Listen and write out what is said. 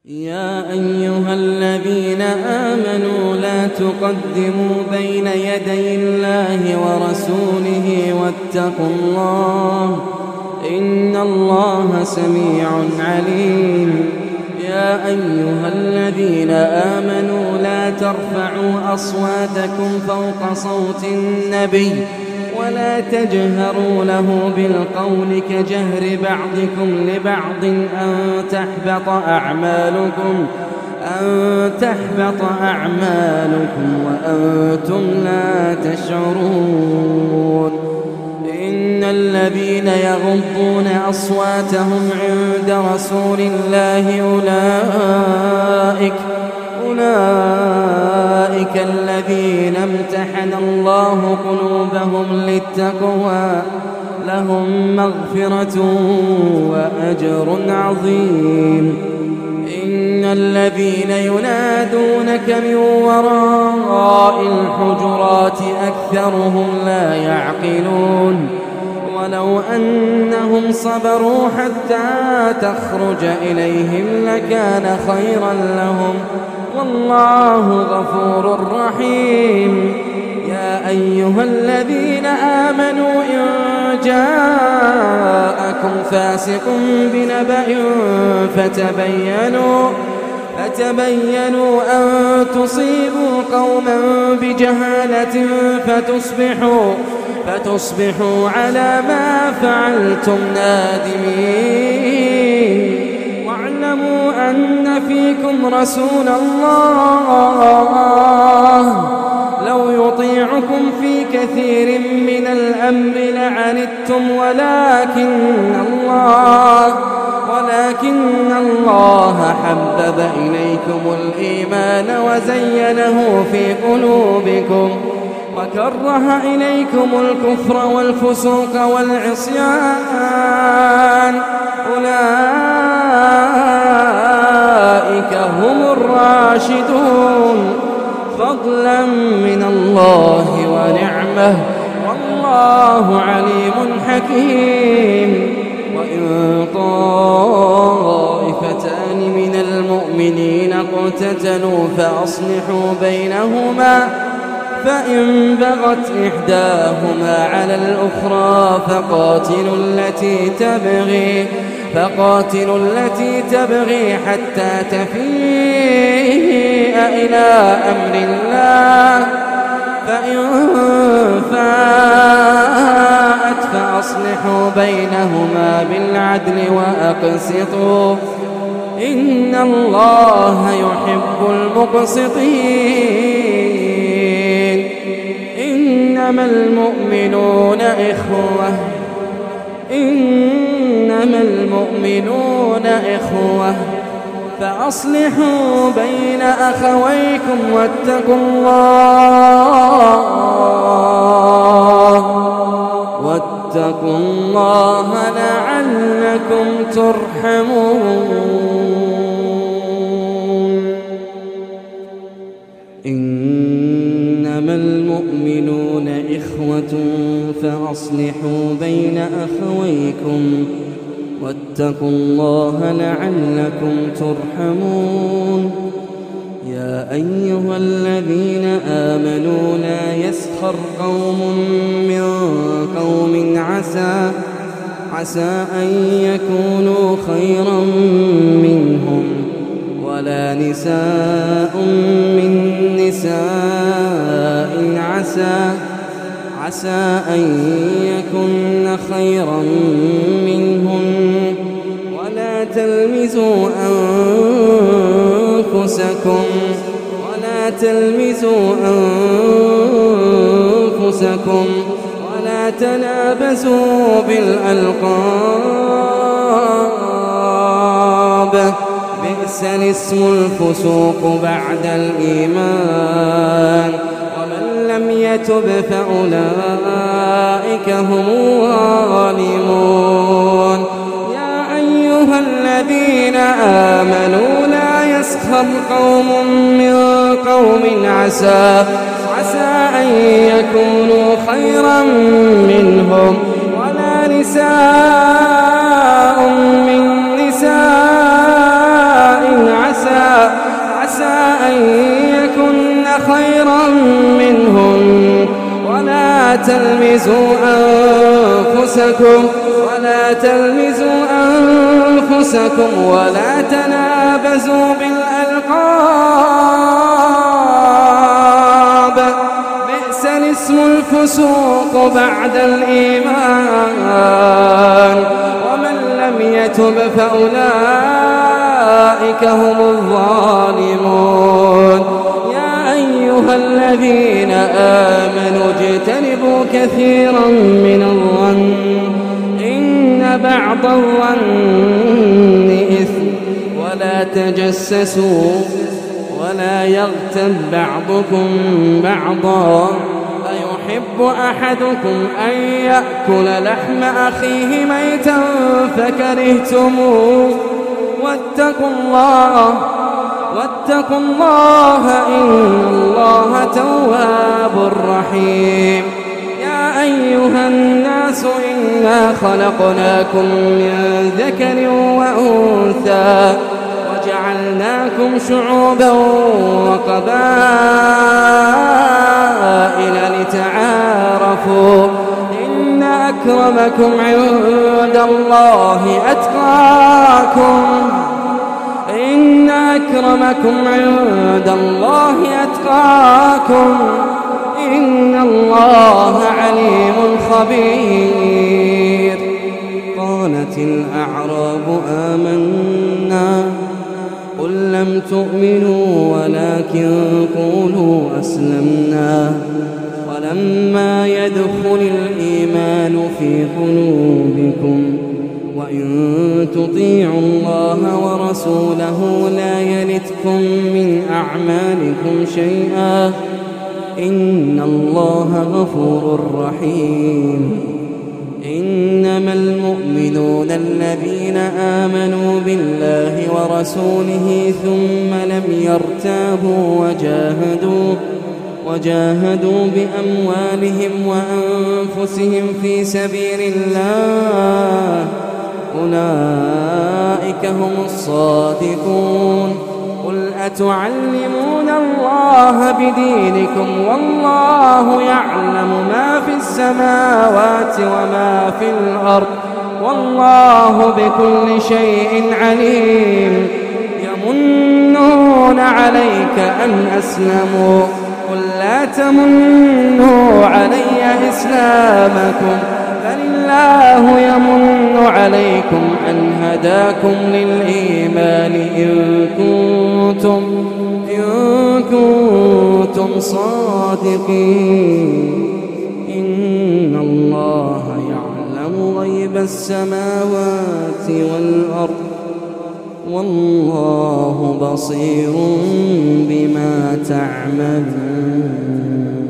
يا أيها الذين آمنوا لا تقدموا بين يدي الله ورسوله واتقوا الله إن الله سميع عليم. يا أيها الذين آمنوا لا ترفعوا أصواتكم فوق صوت النبي ولا تجهروا له بالقول كجهر بعضكم لبعض أن تحبط أعمالكم وأنتم لا تشعرون. إن الذين يغضون أصواتهم عند رسول الله أولئك الذين امتحن الله قلوبهم للتقوى لهم مغفرة وأجر عظيم. إن الذين ينادونك من وراء الحجرات أكثرهم لا يعقلون ولو أنهم صبروا حتى تخرج إليهم لكان خيرا لهم والله غفور رحيم. يا أيها الذين آمنوا إن جاءكم فاسق بنبأ فتبينوا أن تصيبوا قوما بجهالة فتصبحوا على ما فعلتم نادمين. واعلموا أن فيكم رسول الله لو يطيعكم في كثير من الأمر لعنتم ولكن الله حبب إليكم الإيمان وزينه في قلوبكم وكره إليكم الكفر والفسوق والعصيان أولئك هم الراشدون فضلا من الله ونعمه والله عليم حكيم. وإن طائفتان من المؤمنين اقتتلوا فأصلحوا بينهما فإن بغت إحداهما على الأخرى فقاتلوا التي تبغي حتى تفيء إلى أمر الله فإن فاءت فأصلحوا بينهما بالعدل وأقسطوا إن الله يحب المقسطين. إنما المؤمنون إخوة فأصلحوا بين أخويكم واتقوا الله لعلكم ترحمون. إنما المؤمنون إخوة فأصلحوا بين أخويكم واتقوا الله لعلكم ترحمون. يا أيها الذين آمنوا لا يسخر قوم من قوم عسى أن يكونوا خيرا منهم ولا نساء من نساء عسى أن يكن خيرا منهم ولا تلمزوا أنفسكم ولا تنابزوا بالألقاب بئس الاسم الفسوق بعد الإيمان ومن لم يتب فأولئك هم الظالمون. يا أيها الذين آمنوا لا يسخر قوم من قوم عسى أن يكونوا خيرا منهم ولا نساء من نساء عسى تلمزوا أنفسكم ولا تنابزوا بالألقاب بئس الاسم الفسوق بعد الإيمان ومن لم يتب فأولئك هم الظالمون يا أيها الذين آمنوا اجتنبوا كثيرا من الظن إن بعض الظن إثم ولا تجسسوا ولا يغتب بعضكم بعضا أيحب أحدكم أن يأكل لحم أخيه ميتا فكرهتموه واتقوا الله إن الله تواب رحيم يا أيها الناس إنا خلقناكم من ذكر وأنثى وجعلناكم شعوبا وقبائل لتعارفوا إن أكرمكم عند الله أتقاكم إن الله عليم خبير قالت الأعراب آمنا قل لم تؤمنوا ولكن قولوا أسلمنا ولما يدخل الإيمان في قلوبكم وإن تطيعوا الله ورسوله لا يلتكم من أعمالكم شيئا إن الله غفور رحيم إنما المؤمنون الذين آمنوا بالله ورسوله ثم لم يرتابوا وجاهدوا بأموالهم وأنفسهم في سبيل الله أولئك هم الصادقون قل أتعلمون الله بدينكم والله يعلم ما في السماوات وما في الأرض والله بكل شيء عليم يمنون عليك أن أسلموا قل لا تمنوا علي إسلامكم بل الله يمن عليكم أن هداكم للإيمان إن كنتم صادقين إن الله يعلم غيب السماوات والأرض والله بصير بما تعملون